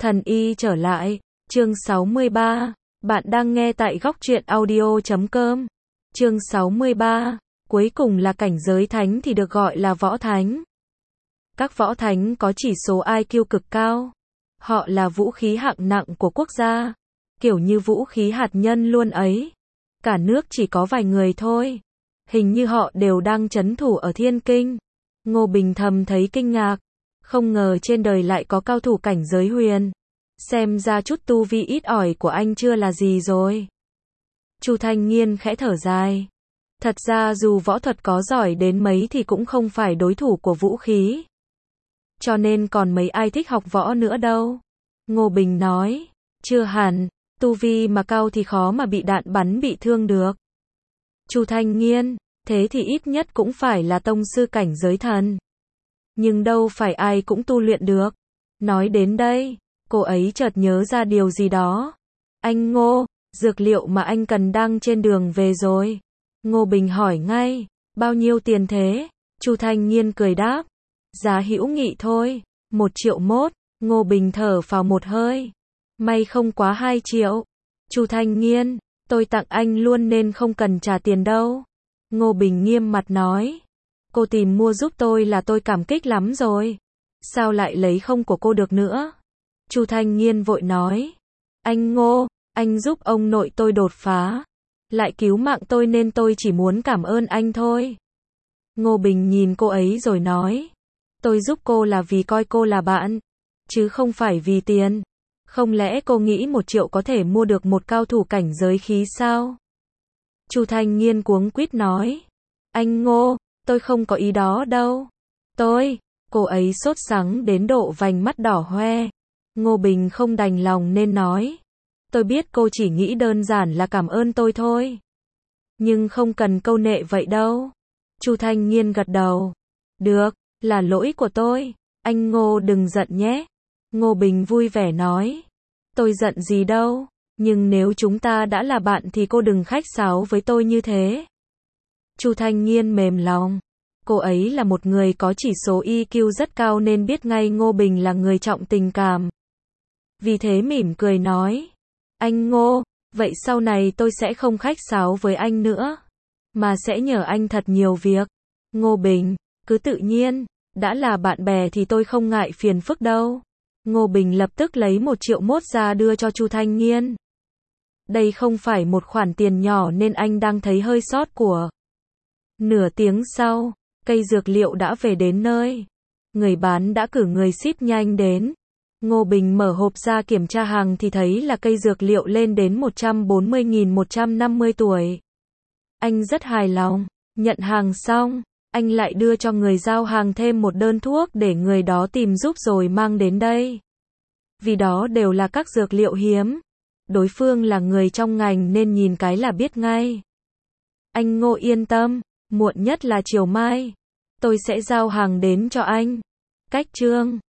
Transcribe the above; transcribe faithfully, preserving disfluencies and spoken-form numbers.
Thần y trở lại, chương sáu mươi ba, bạn đang nghe tại góc truyện audio chấm com. Chương sáu mươi ba, cuối cùng là cảnh giới thánh thì được gọi là võ thánh. Các võ thánh có chỉ số i kiu cực cao. Họ là vũ khí hạng nặng của quốc gia, kiểu như vũ khí hạt nhân luôn ấy. Cả nước chỉ có vài người thôi. Hình như họ đều đang trấn thủ ở Thiên Kinh. Ngô Bình thầm thấy kinh ngạc. Không ngờ trên đời lại có cao thủ cảnh giới huyền. Xem ra chút tu vi ít ỏi của anh chưa là gì rồi. Chu Thanh Nghiên khẽ thở dài. Thật ra dù võ thuật có giỏi đến mấy thì cũng không phải đối thủ của vũ khí. Cho nên còn mấy ai thích học võ nữa đâu. Ngô Bình nói. Chưa hẳn, tu vi mà cao thì khó mà bị đạn bắn bị thương được. Chu Thanh Nghiên, thế thì ít nhất cũng phải là tông sư cảnh giới thần. Nhưng đâu phải ai cũng tu luyện được. Nói đến đây, cô ấy chợt nhớ ra điều gì đó. Anh Ngô, dược liệu mà anh cần đang trên đường về rồi. Ngô Bình hỏi ngay, bao nhiêu tiền thế? Chu Thanh Nghiên cười đáp, giá hữu nghị thôi, một triệu mốt. Ngô Bình thở phào một hơi, may không quá hai triệu. Chu Thanh Nghiên, tôi tặng anh luôn nên không cần trả tiền đâu. Ngô Bình nghiêm mặt nói, cô tìm mua giúp tôi là tôi cảm kích lắm rồi. Sao lại lấy không của cô được nữa? Chu Thanh Nghiên vội nói, anh Ngô, anh giúp ông nội tôi đột phá, lại cứu mạng tôi nên tôi chỉ muốn cảm ơn anh thôi. Ngô Bình nhìn cô ấy rồi nói, tôi giúp cô là vì coi cô là bạn, chứ không phải vì tiền. Không lẽ cô nghĩ một triệu có thể mua được một cao thủ cảnh giới khí sao? Chu Thanh Nghiên cuống quýt nói, anh Ngô, tôi không có ý đó đâu. Tôi, cô ấy sốt sắng đến độ vành mắt đỏ hoe. Ngô Bình không đành lòng nên nói, tôi biết cô chỉ nghĩ đơn giản là cảm ơn tôi thôi. Nhưng không cần câu nệ vậy đâu. Chu Thanh Nghiên gật đầu. Được, là lỗi của tôi. Anh Ngô đừng giận nhé. Ngô Bình vui vẻ nói, tôi giận gì đâu, nhưng nếu chúng ta đã là bạn thì cô đừng khách sáo với tôi như thế. Chu Thanh Nghiên mềm lòng. Cô ấy là một người có chỉ số i kiu rất cao nên biết ngay Ngô Bình là người trọng tình cảm. Vì thế mỉm cười nói, anh Ngô, vậy sau này tôi sẽ không khách sáo với anh nữa, mà sẽ nhờ anh thật nhiều việc. Ngô Bình, cứ tự nhiên, đã là bạn bè thì tôi không ngại phiền phức đâu. Ngô Bình lập tức lấy một triệu mốt ra đưa cho Chu Thanh Nghiên. Đây không phải một khoản tiền nhỏ nên anh đang thấy hơi sót của. Nửa tiếng sau, cây dược liệu đã về đến nơi. Người bán đã cử người ship nhanh đến. Ngô Bình mở hộp ra kiểm tra hàng thì thấy là cây dược liệu lên đến một trăm bốn mươi nghìn một trăm năm mươi tuổi. Anh rất hài lòng. Nhận hàng xong, anh lại đưa cho người giao hàng thêm một đơn thuốc để người đó tìm giúp rồi mang đến đây. Vì đó đều là các dược liệu hiếm. Đối phương là người trong ngành nên nhìn cái là biết ngay. Anh Ngô yên tâm, muộn nhất là chiều mai tôi sẽ giao hàng đến cho anh. Cách chương